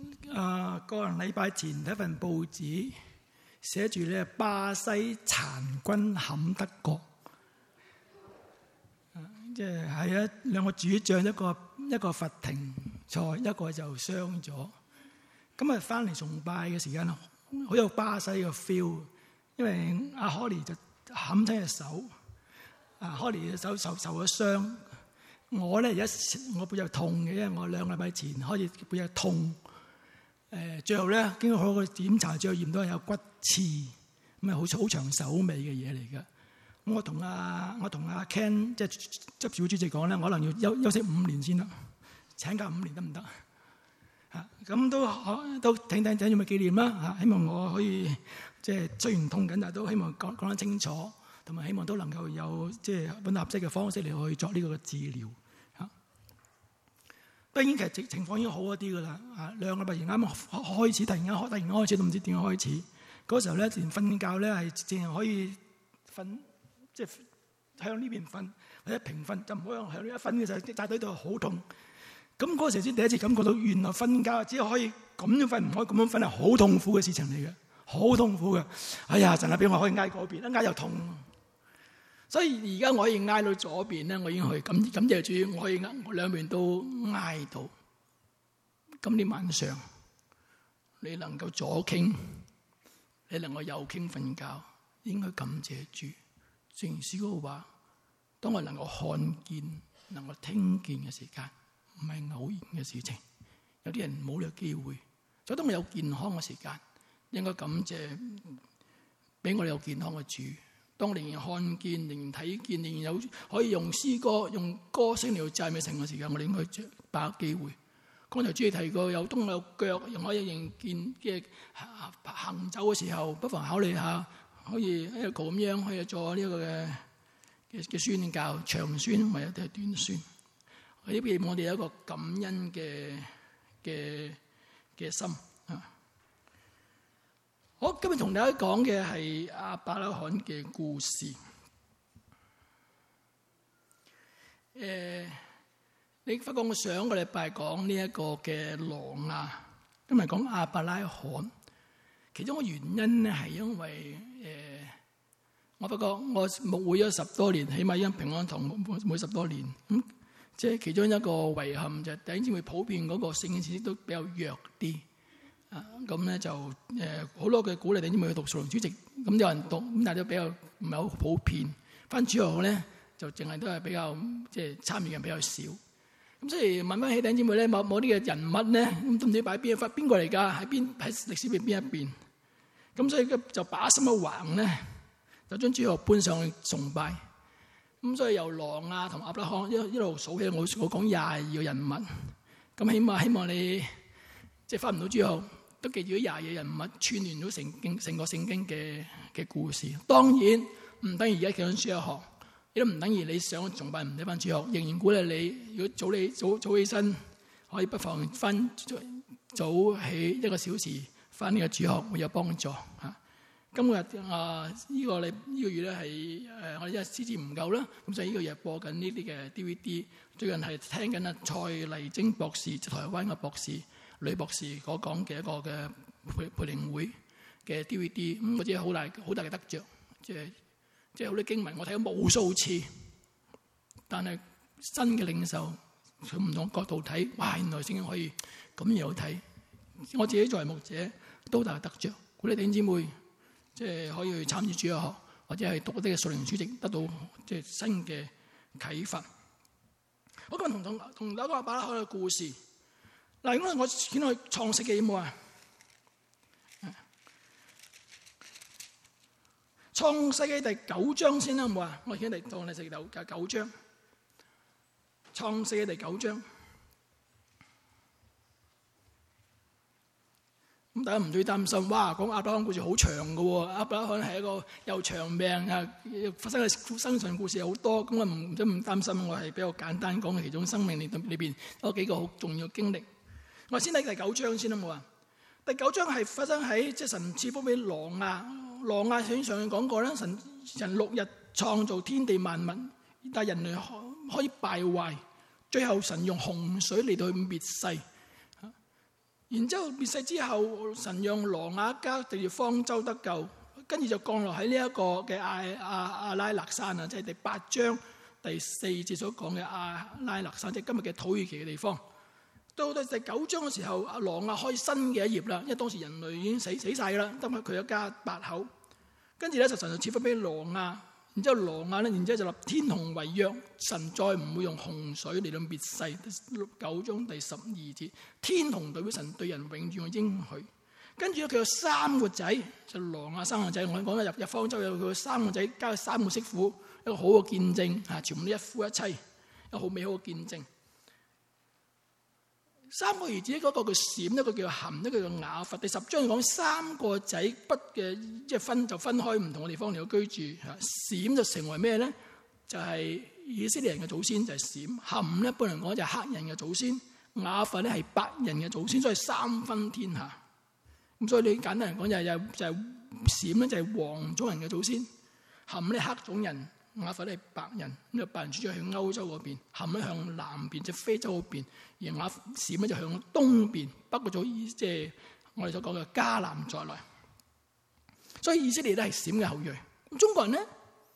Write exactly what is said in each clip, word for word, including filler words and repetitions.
啊，個人禮拜前睇份報紙，寫住咧巴西殘軍冚德國，即係係一兩個主將，一個一個罰停賽，一個就傷咗。咁啊，翻嚟崇拜嘅時間好有巴西嘅 feel， 因為阿科尼就冚親隻手，阿科尼隻手受受咗傷。我咧而家我背脊痛嘅，因為我兩個禮拜前開始背脊痛。誒，最後咧經過好個檢查，最後驗到係有骨刺，咁啊好好長手尾嘅嘢嚟嘅。咁我同阿我同阿 Ken 即係執事會主席講咧，我可能要休休息五年先啦，請假五年得唔得？嚇，咁都可都挺挺挺住咪紀念啦嚇，希望我可以即係雖然痛緊，但係都希望講講得清楚，同埋希望都能夠有即係揾合適嘅方式嚟去作呢個嘅治療。當然，其實情況已經好一啲噶啦。啊，兩個禮拜前啱啱開始，突然間開，突然間開始都唔知點樣開始。嗰時候咧，連瞓覺咧係淨係可以瞓，即係向呢邊瞓或者平瞓，就唔好向向呢一瞓嘅時候，大腿度好痛。咁嗰時候先第一次感覺到，原來瞓覺只可以咁樣瞓，唔可以咁樣瞓，係好痛苦嘅事情嚟嘅，好痛苦嘅。哎呀，神啊，俾我可以挨嗰邊，一挨又痛。所以而家我可以挨到左邊咧，我已經可以感感謝主，我可以我兩邊都挨到。今天晚上你能夠左傾，你能夠右傾瞓覺，應該感謝主。正如詩歌話，當我能夠看見、能夠聽見嘅時間，唔係偶然嘅事情。有啲人冇呢個機會，所以當我有健康嘅時間，應該感謝俾我哋有健康嘅主。當我仍然看見、仍然睇見、仍然有可以用詩歌、用歌聲嚟讚美神嘅時間，我哋應該把握機會。剛才主席提過，有東有腳，又可以仍見嘅行走嘅時候，不妨考慮下，可以一個咁樣可以做呢個嘅嘅嘅宣教，長宣或者係短宣。呢邊我哋有一個感恩嘅嘅嘅心。好，今日同大家講嘅係亞伯拉罕嘅故事。誒、呃，你發覺我上個禮拜講呢一個嘅挪亞，今日講亞伯拉罕。其中個原因咧係因為誒、呃，我發覺我牧會咗十多年，起碼因平安堂每十多年，咁即係其中一個遺憾就係弟兄姊妹普遍嗰個聖經知識都比較弱啲。啊，咁咧就誒好多嘅鼓勵弟兄姊妹去讀屬靈書籍，咁有人讀，咁但係都比較唔係好普遍。翻主學咧就淨係都係比較即係參與嘅人比較少。咁所以問翻起弟兄姊妹咧，某某啲嘅人物咧，咁都唔知擺邊一忽，邊個嚟㗎？喺邊喺歷史邊邊一邊？咁所以就把心一橫咧，就將主學搬上去崇拜。咁所以由挪亞同亞伯拉罕一一路數起，我我講廿二個人物。咁起碼希望你即係翻唔到主學，都記住咗廿二人物串聯到成經成個聖經嘅嘅故事。當然唔等於而家企緊書一學，亦都唔等於你上崇拜唔睇翻主學。仍然鼓勵你，如果早你早早起身，可以不妨翻早起一個小時翻呢個主學，會有幫助嚇。今日啊呢個禮呢個月咧係誒我哋因為資源唔夠啦，咁所以呢個月播緊呢啲嘅 D V D。最近係聽緊啊蔡麗晶博士，台灣嘅博士。女博士所講嘅一個嘅培培靈會嘅 D V D， 咁我知好大好大嘅得着，即係即係好多經文我睇咗無數次，但係新嘅領受從唔同角度睇，哇！原來聖經可以咁樣睇。我自己作為牧者都大嘅得着，鼓勵弟兄姊妹即係可以去參與主日學，或者係讀一啲嘅屬靈書籍，得到即係新嘅啟發。我今日同同同大家講亞伯拉罕嘅故事。嗱，咁我見到創世記有冇啊？創世記第九章先啦，有冇啊？我見到創世記第九九章，創世記第九章。咁大家唔需要擔心，哇！講亞伯拉罕故事好長嘅喎，亞伯拉罕係一個又長命啊，發生嘅生存故事好多，咁我唔都唔擔心，我係比較簡單講嘅其中生命裏裏邊有幾個好重要嘅經歷。我先睇第九章先啦，冇啊！第九章係發生喺即係神賜福俾挪亞，挪亞喺上面講過啦，神神六日創造天地萬物，但係人類可以敗壞，最後神用洪水嚟到去滅世。 然之後滅世之後，神讓挪亞一家地方舟得救，跟住就降落喺呢一個嘅亞亞亞拉勒山啊，即係第八章第四節所講嘅亞拉勒山，即係今日嘅土耳其嘅地方。到到第九章嘅時候，阿挪亞開新嘅一頁啦，因為當時人類已經死死晒噶啦，得返佢一家八口。跟住咧就神就賜福俾挪亞，然之後挪亞咧，然之後就立天同為約，神再唔會用洪水嚟到滅世。第九章第十二節，天同代表神對人永遠嘅應許。跟住咧佢有三個仔，就挪亞三個仔。我講入入方舟有佢三個仔，加三個媳婦，一個好嘅見證嚇，全部都一夫一妻，一個好美好嘅見證。三個兒子，一個叫閃，一個叫含，一個叫雅弗。第十章講三個仔不嘅，即係分就分開唔同嘅地方嚟到居住。閃就成為咩咧？就係、是、以色列人嘅祖先，就係、是、閃。含咧，一般嚟講就係黑人嘅祖先。雅弗咧係白人嘅祖先，所以三分天下。咁所以你簡單嚟講就係、是、就係閃咧就係黃種人嘅祖先，含咧黑種人。雅弗咧係白人，咁就白人主要向歐洲嗰邊，含咧向南邊，即係非洲嗰邊，而雅閃咧就向東邊，包括咗即係我哋所講嘅迦南在內。所以以色列都係閃嘅後裔。咁中國人咧，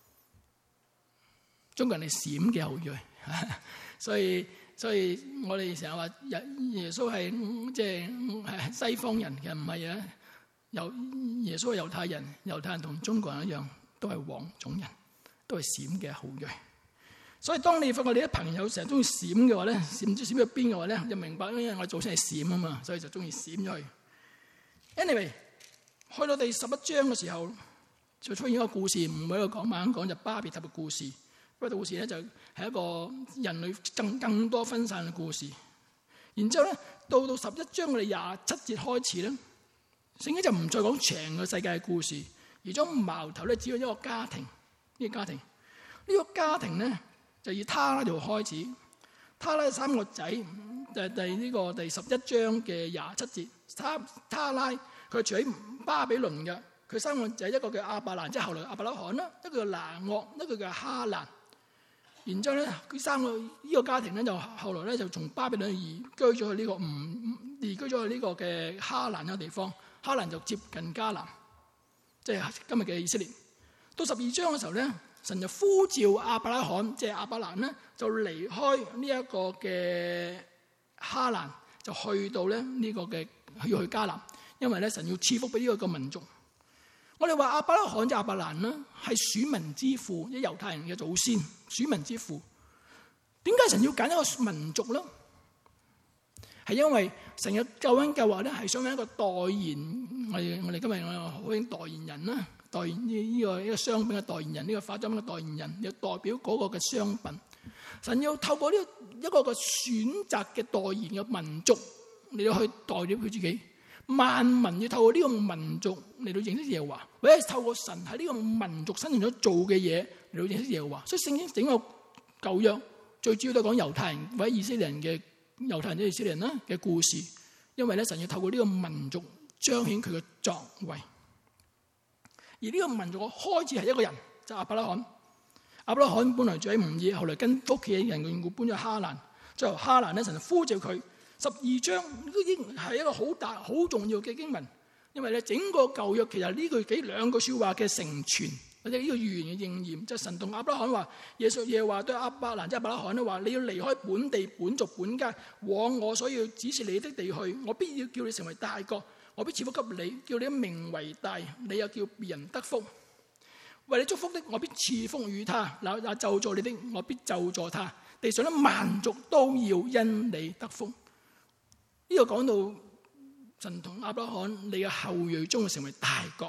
中國人係閃嘅後裔。所以所以我哋成日話耶耶穌係即係西方人，其實唔係啊。由耶穌係猶太人，猶太人同中國人一樣，都係黃種人。都係閃嘅後裔，所以當你發覺你啲朋友成日中意閃嘅話咧，閃唔知閃去邊嘅話咧，就明白因為我祖先係閃啊嘛，所以就中意閃咗去。Anyway， 去到第十一章嘅時候，就出現一個故事，唔會喺度講，慢慢講就巴別塔嘅故事。呢個故事咧就係一個人類更更多分散嘅故事。然之後咧，到到十一章我哋廿七節開始咧，聖經就唔再講成個世界嘅故事，而將矛頭咧指向一個家庭。呢、這個家庭，呢、這個家庭咧就以他拉就開始。他拉三個仔，就第呢個第十一章嘅廿七節。他他拉佢住喺巴比倫嘅，佢三個仔，一個叫亞伯蘭，即係後來亞伯拉罕啦；一個叫拿惡，一個叫哈蘭。然之後咧，佢三個呢、這個家庭咧就後來咧就從巴比倫移居咗去呢個唔移居咗去呢個嘅哈蘭嘅地方。哈蘭就接近迦南，即係今日嘅以色列。到十二章嘅時候咧，神就呼召亞伯拉罕，即係亞伯蘭咧，就離開呢一個嘅哈蘭，就去到咧呢個嘅要去迦南，因為咧神要賜福俾呢個個民族。我哋話亞伯拉罕即係亞伯蘭啦，係選民之父，即係猶太人嘅祖先，選民之父。點解神要揀一個民族咧？係因為神嘅救恩計劃咧，係想揾一個代言。我哋我哋今日我好興代言人啦。代言呢呢個呢個商品嘅代言人，呢個化妝品嘅代言人，要代表嗰個嘅商品。神要透過呢一個嘅選擇嘅代言嘅民族嚟到去代表佢自己。萬民要透過呢個民族嚟到認識耶和華，或者透過神喺呢個民族身上所做嘅嘢嚟到認識耶和華。所以聖經整個舊約最主要都係講猶太人或者以色列人嘅猶太人即係以色列人啦嘅故事，因為咧神要透過呢個民族彰顯佢嘅作為。而呢個民族嘅開始係一個人，就係亞伯拉罕。亞伯拉罕本來住喺吾爾，後來跟屋企人嘅緣故搬咗哈蘭。最後哈蘭咧，神就呼召佢。十二章都已經係一個好大、好重要嘅經文，因為咧整個舊約其實呢句幾兩句說話嘅成全，或者呢個預言嘅應驗，即係神同亞伯拉罕話，耶穌耶話對亞伯蘭即係亞伯拉罕咧話：你要離開本地本族本家，往我所要指示你的地去，我必要叫你成為大國。我必賜福給你，叫你的名為大，你又叫別人得福。為你祝福的，我必賜福與他；那那咒詛你的，我必咒詛他。地上的萬族都要因你得福。呢、這個講到神同亞伯拉罕，你嘅後裔將會成為大國，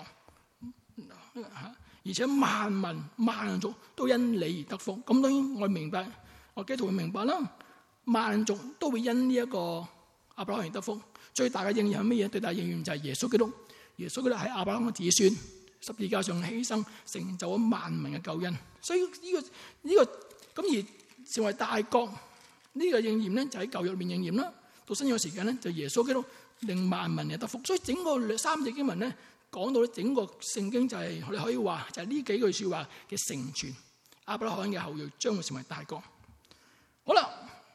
而且萬民萬族都因你而得福。咁當然我明白，我基督徒會明白啦。萬族都會因呢一個亞伯拉罕而得福。最大嘅應驗係乜嘢？最大嘅應驗就係耶穌基督。耶穌基督係亞伯拉罕嘅子孫，十字架上犧牲，成就咗萬民嘅救恩。所以呢、這個呢、這個咁而成為大國呢、這個應驗咧，就喺舊約裏面應驗啦。到新約時間咧，就耶穌基督令萬民嘅得福。所以整個三節經文咧，講到咧整個聖經就係、是、我哋可以話就係呢幾句說話嘅成全。亞伯拉罕嘅後裔將會成為大國。好啦，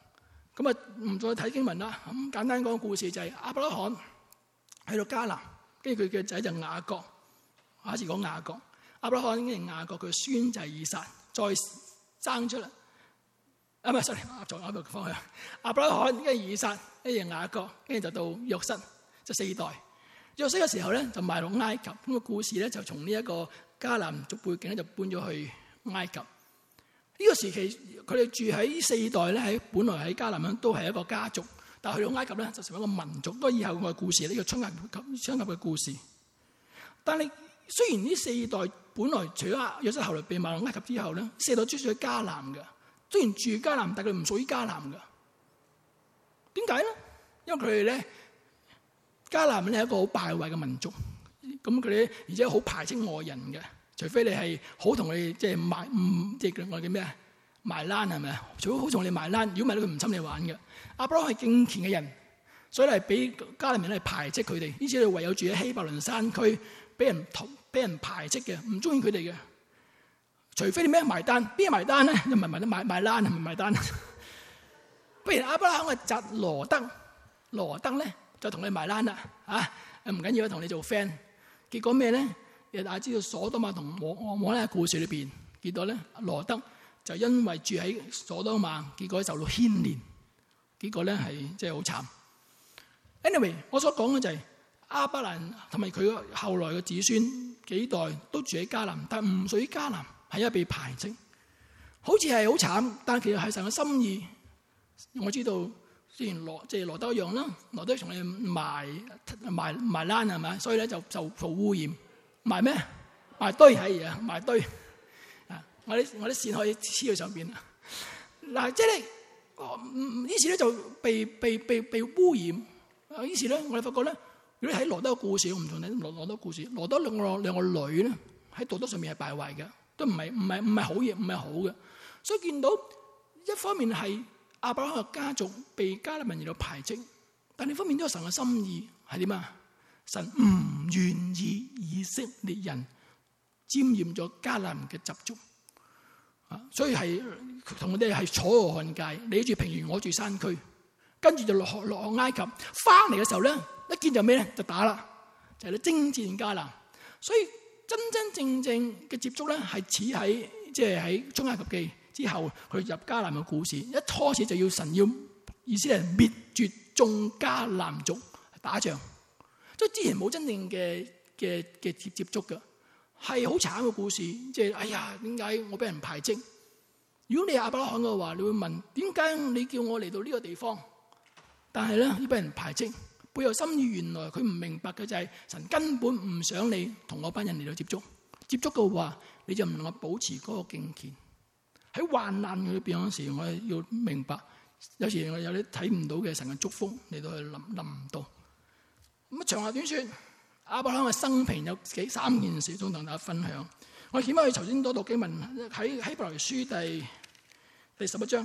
咁啊，唔再睇經文啦。咁簡單講個故事就係亞伯拉罕去到迦南，跟住佢嘅仔就雅各。下一次講雅各，亞伯拉罕跟住雅各佢孫就係以撒，再生出嚟。啊唔係 sorry， 再啱個方向。亞伯拉罕跟住以撒，跟住雅各，跟住就到約瑟，就四代。約瑟嘅時候咧就賣到埃及。咁個故事咧就從呢一個迦南族背景咧就搬咗去埃及。呢個時期佢哋住喺四代咧，喺本來喺迦南咧都係一個家族，但係去到埃及咧就成為一個民族。都係以後嘅故事，呢個出埃及出埃及嘅故事。但係雖然呢四代本來除咗約瑟後來被賣到埃及之後咧，四代住喺迦南嘅。雖然住迦南，但佢唔屬於迦南嘅。點解咧？因為佢哋咧迦南咧係一個好敗壞嘅民族，咁佢哋而且好排斥外人嘅。除非你係好同你即係埋唔即係我哋叫咩啊埋欄係咪啊？除非好同你埋欄，如果唔係咧佢唔侵你玩嘅。亞伯拉罕係敬虔嘅人，所以係俾迦南人係排斥佢哋。於是佢唯有住喺希伯倫山區，俾人同俾人排斥嘅，唔中意佢哋嘅。除非你咩埋單，邊埋單咧？又唔係埋得埋埋欄，係咪埋單？不如亞伯拉罕嘅侄羅德，羅德咧就同你埋欄啦，啊唔緊要，同你做 friend。結果咩咧？大家知道所多瑪同摩摩摩拉嘅故事裏邊，結果咧羅德就因為住喺所多瑪，結果受到牽連，結果咧係即係好慘。Anyway， 我所講嘅就係亞伯蘭同埋佢後來嘅子孫幾代都住喺迦南，但唔屬於迦南。係因為被排斥，好似係好慘，但其實係神嘅心意。我知道，雖然羅即係羅德一樣啦，羅德從你埋埋埋欄係咪？所以咧就就做污染，埋咩？埋堆係啊，埋堆啊！我啲我啲線可以黐喺上邊啊！嗱，即係於是咧就被被被被污染。於是咧我哋發覺咧，如果睇羅德嘅故事，我唔同你羅羅德故事，羅德兩個兩個女咧喺道德上面係敗壞嘅。都唔係唔係唔係好嘢，唔係好嘅。所以見到一方面係亞伯拉罕嘅家族被迦南人而到排斥，但另一方面都有神嘅心意係點啊？神唔願意以色列人沾染咗迦南嘅習俗啊，所以係同我哋係楚河漢界，你住平原，我住山區，跟住就落落埃及，翻嚟嘅時候咧，一見就咩咧？就打啦，就係咧征戰迦南，所以。真真正正嘅接觸咧，係似喺即係喺出埃及記之後去入迦南嘅故事。一開始就要神要意思係滅絕眾迦南族打仗，即係之前冇真正嘅嘅嘅接接觸嘅，係好慘嘅故事。即係哎呀，點解我俾人排斥？如果你係亞伯拉罕嘅話，你會問點解你叫我嚟到呢個地方？但係咧要俾人排斥。背後心意原來佢唔明白嘅就係神根本唔想你同嗰班人嚟到接觸，接觸嘅話你就唔能夠保持嗰個敬虔。喺患難裏邊嗰時，我哋要明白，有時我有啲睇唔到嘅神嘅祝福嚟到去臨臨唔到。咁啊，長話短說，亞伯拉罕嘅生平有幾三件事想同大家分享。我哋點解去頭先多讀經文喺希伯來書第第十一章。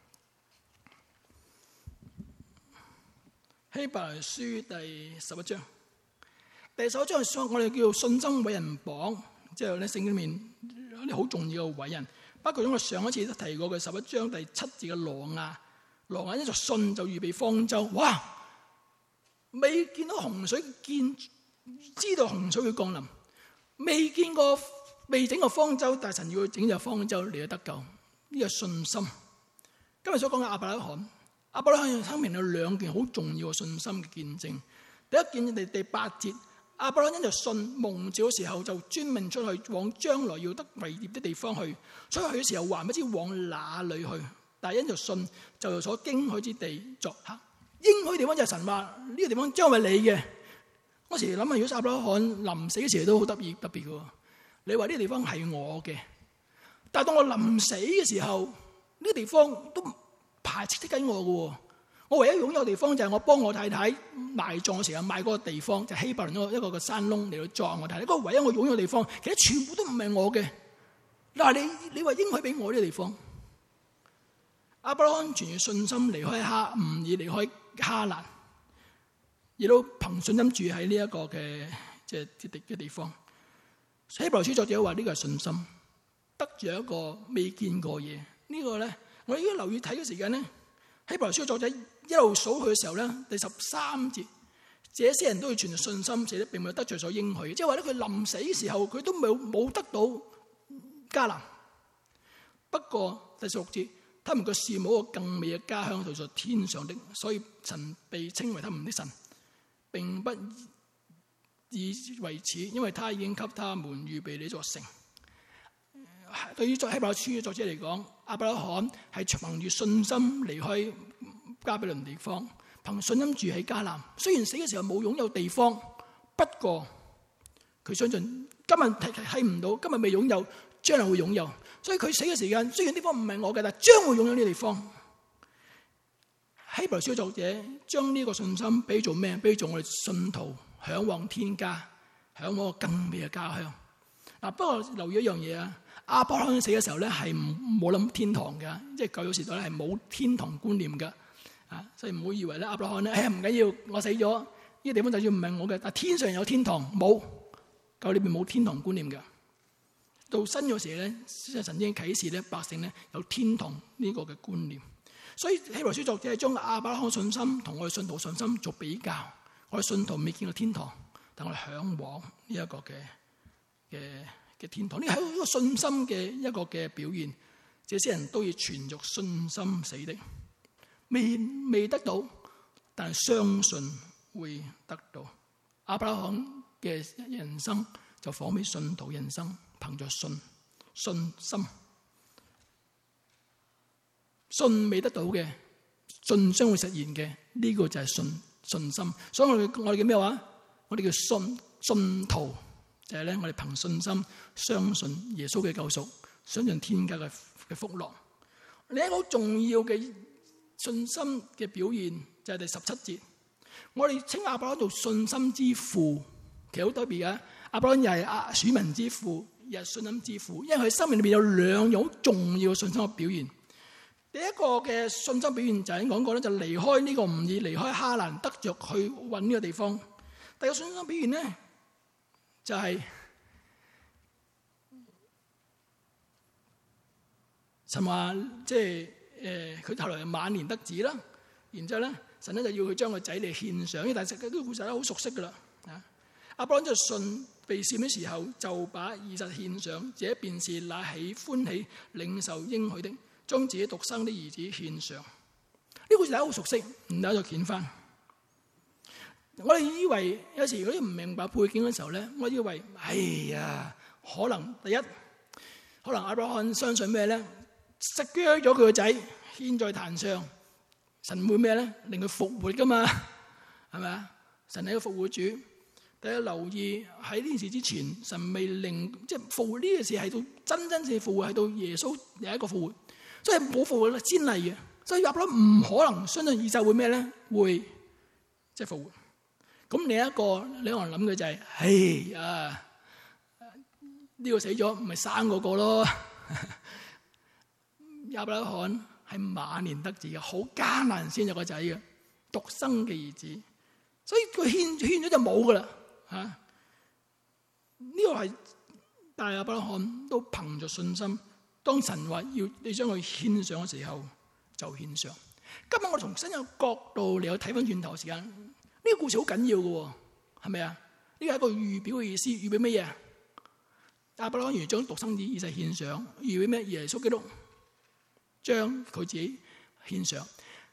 希伯來書第十一章，第十一章係我哋叫信心偉人榜，即係咧聖經裏面有啲好重要嘅偉人，包括咗我上一次都提過嘅十一章第七節嘅挪亞，挪亞一就信就預備方舟，哇！未見到洪水，見知道洪水會降臨，未見過未整個方舟，但係神要整隻方舟嚟到得救，呢個信心。今日所講嘅亞伯拉罕。亞伯拉罕生命有兩件好重要嘅信心嘅見證。第一件，第第八節，亞伯拉罕因就信蒙召嘅時候就專命出去往將來要得為業的地方去，所以去嘅時候還不知往哪裏去。但係因就信就所應許之地作客。應許地方就係神話呢個地方將係你嘅。嗰時諗下，如果亞伯拉罕臨死嘅時候都好特別特別嘅。你話呢個地方係我嘅，但係當我臨死嘅時候，呢、這個地方都排斥得緊我嘅，我唯一擁有嘅地方就係我幫我太太埋葬嘅時候買嗰個地方，就係、希伯倫一個一個嘅山窿嚟到葬我太太。嗰、那個唯一我擁有嘅地方，其實全部都唔係我嘅。嗱，你你話應許俾我呢個地方，亞伯拉罕全住信心離開哈，唔以離開哈蘭，亦都憑信心住喺呢一個嘅即係地嘅地方。希伯來書作者話呢個係信心，得住一個未見過嘢。這個、呢個咧。我已經留意睇嘅時間咧， 希伯來書作者一路數佢嘅時候咧，第十三節，這些人都要存着信心，寫得並沒有得罪所應許，即係話咧佢臨死嘅時候，佢都冇冇得到迦南。不過第十六節，他們嘅羨慕一個更美嘅家鄉，在天上的，所以神被稱為他們的神，並不以為恥，因為他已經給他們預備呢座城。對於作希伯來書嘅作者嚟講，亞伯拉罕係憑住信心離開迦比倫地方，憑信心住喺迦南。雖然死嘅時候冇擁有地方，不過佢相信今日睇睇唔到，今日未擁有，將來會擁有。所以佢死嘅時間，雖然地方唔係我嘅，但係將會擁有呢個地方。希伯來書嘅作者將呢個信心比做咩？比做我哋信徒向往天家，向往個更美嘅家鄉。嗱，不過留意一樣嘢啊，亞伯拉罕死嘅時候咧係冇諗天堂嘅，即係舊約時代咧係冇天堂觀念嘅啊，所以唔好以為咧亞伯拉罕咧，哎呀唔緊要，我死咗呢個地方就算唔係我嘅，但天上有天堂冇，舊裏邊冇天堂觀念嘅。到新約時咧，神已經啟示咧百姓咧有天堂呢個嘅觀念，所以希伯來書作者係將亞伯拉罕信心同我哋信徒信心做比較。我哋信徒未見過天堂，但我哋向往呢一個嘅嘅嘅天堂。呢個係一個信心嘅一個嘅表現。這些人都要存着信心死的，未未得到，但係相信會得到。亞伯拉罕嘅人生就仿比信徒人生。憑着信信心，信未得到嘅，信將會實現嘅，呢、這個就係信信心。所以我哋我哋叫咩話？我哋叫信信徒，就係咧我哋憑信心相信耶穌嘅救贖，相信天家嘅嘅福樂。另一個好重要嘅信心嘅表現就係第十七節，我哋稱亞伯拉罕做信心之父，其實好特別嘅。亞伯拉罕又係亞選民之父。日信心之父，因為佢生命裏面有兩樣好重要嘅信心嘅表現。第一個嘅信心表現就係講過咧，就離開呢個唔易，離開哈蘭，得着去搵呢個地方。第二個信心表現咧，就係、是、神話，即係誒，佢、呃、後來係晚年得子啦。然之後咧，神咧就要佢將個仔嚟獻上，因為大家都故事都好熟悉噶啦。啊，亞伯拉罕就信。被試嘅時候就把以撒獻上，這便是那喜歡喜領受應許的，將自己獨生的兒子獻上。呢個故事大家好熟悉，唔得就捲翻。我哋以為有時如果唔明白背景嘅時候咧，我以為哎呀，可能第一，可能亞伯拉罕相信咩咧？食咗咗佢個仔獻在壇上，神會咩咧？令佢復活噶嘛？係咪啊？神係個復活主。大家留意喺呢件事之前，神未令即係復活呢件事係到真真正復活，係到耶穌有一個復活，所以冇復活先例嘅。所以亞伯拉罕唔可能相信以撒會咩咧？會即係復活。咁另一個你可能諗嘅就係、是，哎呀，呢、這個死咗，唔係生嗰個咯。亞伯拉罕係晚年得子嘅，好艱難先有個仔嘅，獨生嘅兒子，所以佢獻獻咗就冇噶啦。啊！呢、這個係大亞伯拉罕都憑着信心，當神話要你將佢獻上嘅時候，就獻上。今日我從新嘅角度嚟去睇翻轉頭時間，呢、這個故事好緊要嘅，係咪啊？呢個係一個預表嘅意思，預表乜嘢？亞伯拉罕如將獨生子以撒獻上，預表咩？耶穌基督將佢自己獻上。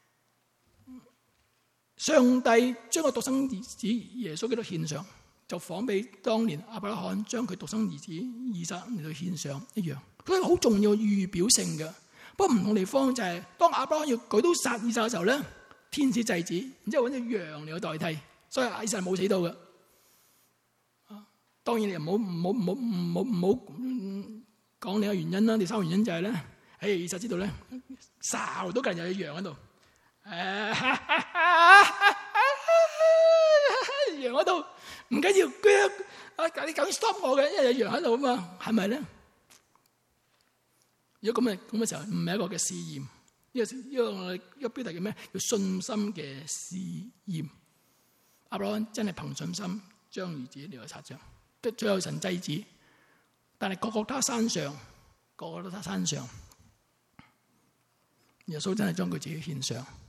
上帝將個獨生子耶穌基督獻上，就仿比當年亞伯拉罕將佢獨生兒子以撒嚟到獻上一樣，佢係好重要預表性嘅。不過唔同地方就係、是，當亞伯拉罕要舉刀殺以撒嘅時候咧，天使制止，然之後揾隻羊嚟到代替，所以以撒冇死到嘅。當然你唔好唔好唔好唔好唔好講另一個原因啦。第三個原因就係、是、咧，誒以撒知道咧，哨都近有隻羊喺度，誒羊喺度。唔緊要，佢啊，你究竟 stop 我嘅，因為有羊喺度啊嘛，係咪咧？如果咁嘅咁嘅時候，唔係一個嘅試驗，呢個呢個我哋一個標題叫咩？叫信心嘅試驗。亞伯拉罕真係憑信心將兒子嚟到殺將，最後神制止，但係各各他山上，各各他山上，耶穌真係將佢自己獻上，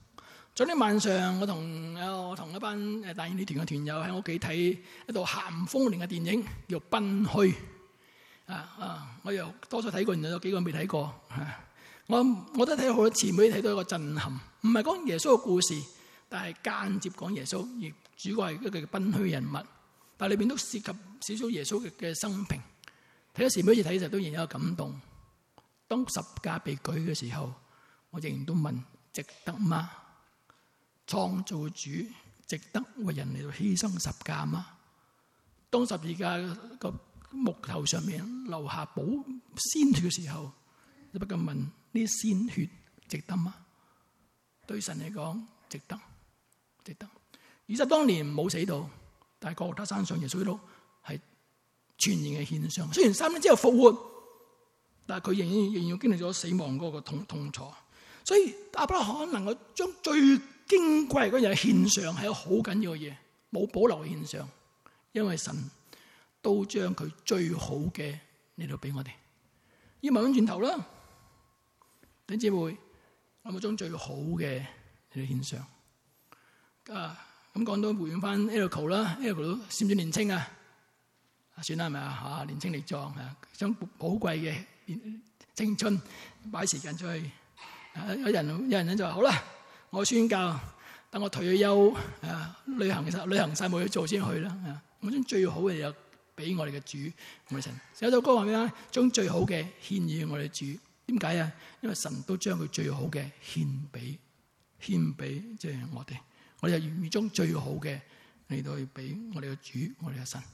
昨天晚上我同我同一班誒大英女團嘅團友喺屋企睇一套咸豐年嘅電影，叫《賓虛》啊啊！我又多數睇過，然後有幾個未睇過。啊、我我都睇咗好多次，每睇到一個震撼。唔係講耶穌嘅故事，但係間接講耶穌，而主角係一個賓虛人物。但係裏邊都涉及少少耶穌嘅嘅生平。睇咗時每一次睇就都仍然有感動。當十架被舉嘅時候，我仍然都問：值得嗎？創造主值得為人嚟到犧牲十架嗎？當十字架個木頭上面留下寶鮮血嘅時候，你不禁問：呢啲鮮血值得嗎？對神嚟講，值得，值得。以撒當年冇死到，但係各他山上耶穌都係全然嘅獻上。雖然三年之後復活，但係佢仍然仍然要經歷咗死亡嗰個痛痛楚。所以亞伯拉罕能夠將最矜貴嗰樣獻上，係一個好緊要嘅嘢，冇保留獻上，因為神都將佢最好嘅嚟到俾我哋。要問翻轉頭啦，弟兄姊妹，有冇將最好嘅嚟到獻上？啊，咁講到回應翻 Elco 啦 ，Elco 都算唔算年青啊？算啦，係咪啊？嚇，年青力壯啊，將寶貴嘅青春擺時間出去。有人有人咧就話：好啦，我宣教，等我退咗休，啊，旅行嘅旅行晒冇嘢做先去啦。啊，我將最好嘅嘢俾我哋嘅主，我哋神。有首歌話咩啊？將最好嘅獻與我哋主。點解啊？因為神都將佢最好嘅獻俾獻俾即係我哋，我哋就願意將最好嘅嚟到去俾我哋嘅主，我哋嘅神。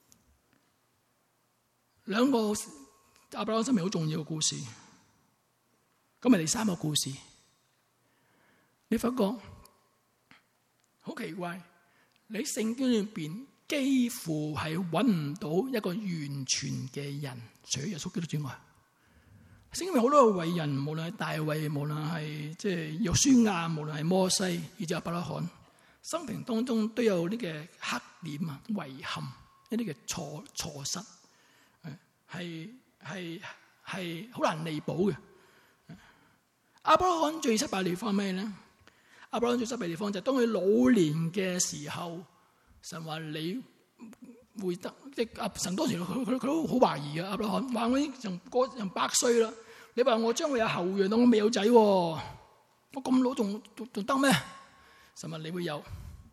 兩個亞伯拉罕生命好重要嘅故事。咁咪第三個故事，你發覺好奇怪，你喺聖經裏邊幾乎係揾唔到一個完全嘅人，除咗耶穌基督之外。聖經裏好多嘅偉人，無論係大衛，無論係即係約書亞，無論係摩西，以至亞伯拉罕，生平當中都有呢個黑點啊、遺憾、一啲嘅錯錯失，係係係好難彌補嘅。亞伯拉罕最失敗嘅地方係咩咧？亞伯拉罕最失敗嘅地方就係當佢老年嘅時候，神話你會得，即係神當時佢佢佢都好懷疑嘅。亞伯拉罕話：我已經成過成百歲啦，你話我將會有後裔，但我未有仔，我咁老仲仲得咩？神話你會有。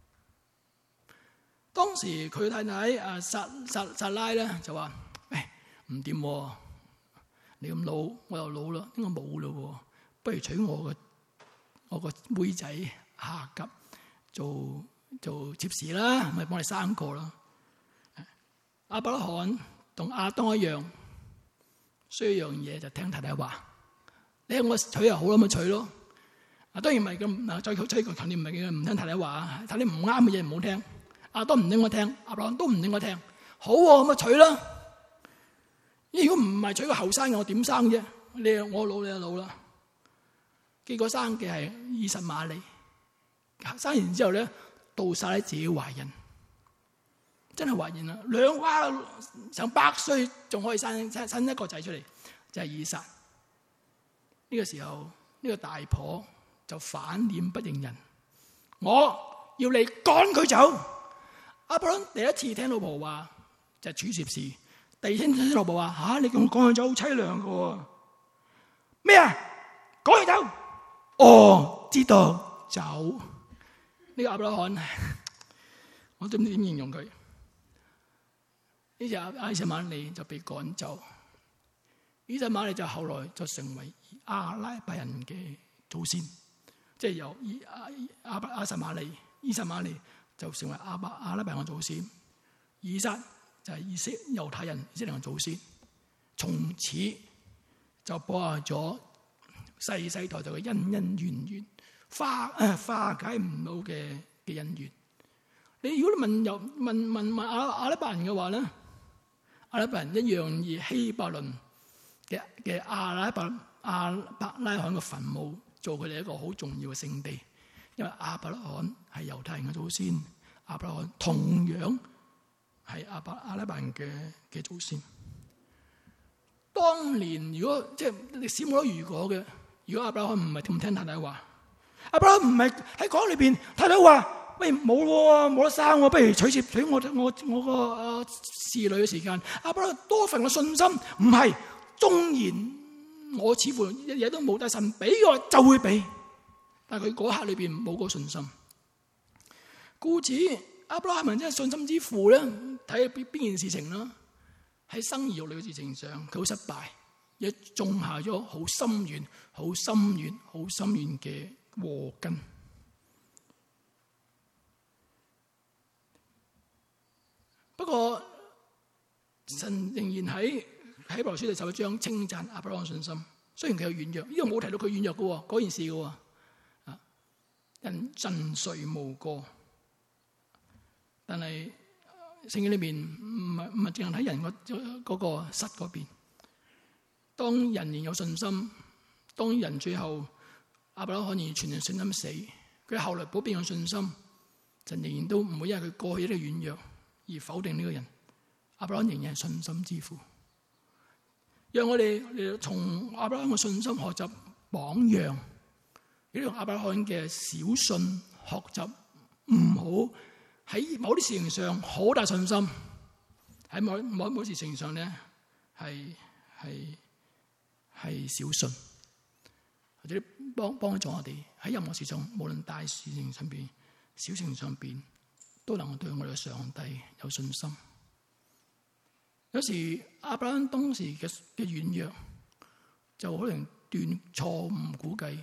當時佢太太啊撒撒撒拉咧就話：誒唔掂，你咁老，我又老啦，應該冇啦。不如娶我個我個妹仔夏甲做做妾侍啦，咪幫你生個啦。亞伯拉罕同亞當一樣，需要一樣嘢就聽太太話。你係我娶又好啦，咪娶咯。啊，當然唔係咁嗱，再再強調唔係嘅，唔聽太太話，睇啲唔啱嘅嘢唔好聽。亞當唔聽我聽，亞伯拉罕都唔聽我聽。好喎，咁咪娶啦。如果唔係娶個後生嘅，我點生啫？你我老你又老啦。結果生嘅係以實瑪利，生完之後咧，到晒自己懷孕，真係懷孕啦！兩哇成百歲仲可以生生生一個仔出嚟，就係以撒。呢個時候，呢個大婆就反臉不認人，我要你趕佢走。亞伯蘭第一次聽老婆話就係處妾侍，第二次聽老婆話吓，你咁趕佢走好淒涼噶，咩啊？趕佢走。哦，知道走。呢、這個亞伯拉罕，我都唔知點形容佢。呢隻以實瑪利就被趕走，以實瑪利就後來就成為阿拉伯人嘅祖先，即係由以阿阿伯阿實瑪利，以實瑪利就成為阿伯阿拉伯人嘅祖先。以撒就係以色猶太人以色列人嘅祖先，從此就播下咗世世代代嘅恩恩怨怨，化誒化解唔到嘅嘅恩怨。你如果你問又問問問阿阿拉伯人嘅話咧，阿拉伯人一樣以希伯倫嘅嘅阿拉伯阿伯拉罕嘅墳墓做佢哋一個好重要嘅聖地，因為亞伯拉罕係猶太人嘅祖先，亞伯拉罕同樣係阿伯阿拉伯人嘅嘅祖先。當年如果即係歷史冇得如果嘅。如果亞伯拉罕唔係唔聽太太話， 亞伯拉罕唔係喺講裏邊，太太話：喂，冇喎，冇得生喎，不如取接取我我我個侍女嘅時間。亞伯拉罕多份嘅信心，唔係縱然我似乎一嘢都冇，但神俾我就會俾。但係佢嗰刻裏邊冇嗰個信心，故此亞伯拉罕真係信心之父咧。睇下邊邊件事情啦，喺生兒育女嘅事情上，佢好失敗，亦種下咗好深遠、好深遠、好深遠嘅禍根。不過神仍然喺喺希伯來書第十一章稱讚亞伯拉罕信心，雖然佢有軟弱，呢個冇提到佢軟弱嘅嗰件事嘅，啊，人盡誰無過，但係聖經裏面唔係唔係淨係睇人嗰嗰個失嗰邊。當人仍然有信心，當人最後亞伯拉罕仍然全然信心死，佢後來補變有信心，神仍然都唔會因為佢過去呢個軟弱而否定呢個人。亞伯拉罕仍然係信心之父，讓我哋嚟從亞伯拉罕嘅信心學習榜樣，亦都從亞伯拉罕嘅小信學習，唔好喺某啲事情上好大信心，喺某某某事情上咧係係係小信，或者幫幫助我哋喺任何事上，無論大事情上邊、小事情上邊，都能夠對我哋嘅上帝有信心。有時亞伯拉罕當時嘅嘅軟弱，就可能斷錯誤估計，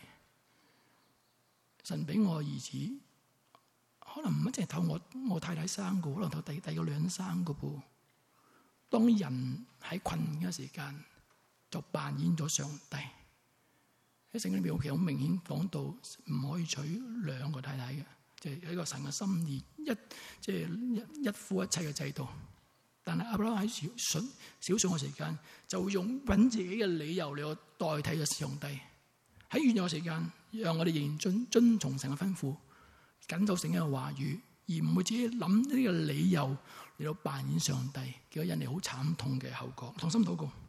神俾我嘅兒子，可能唔一定係透我我太太生嘅，可能透第第二個女人生嘅噃。當人喺困嘅時間，就扮演咗上帝。喺聖經裏面其實好明顯講到，唔可以娶兩個太太嘅，即係一個神嘅心意，一即係、就是、一夫一妻嘅制度。但係亞伯拉罕喺小信小信嘅時間，就會用揾自己嘅理由嚟代替嘅上帝。喺軟弱嘅時間，讓我哋仍然遵遵從神嘅吩咐，緊守聖經嘅話語，而唔會自己諗呢個理由嚟到扮演上帝，結果引嚟好慘痛嘅後果。同心禱告。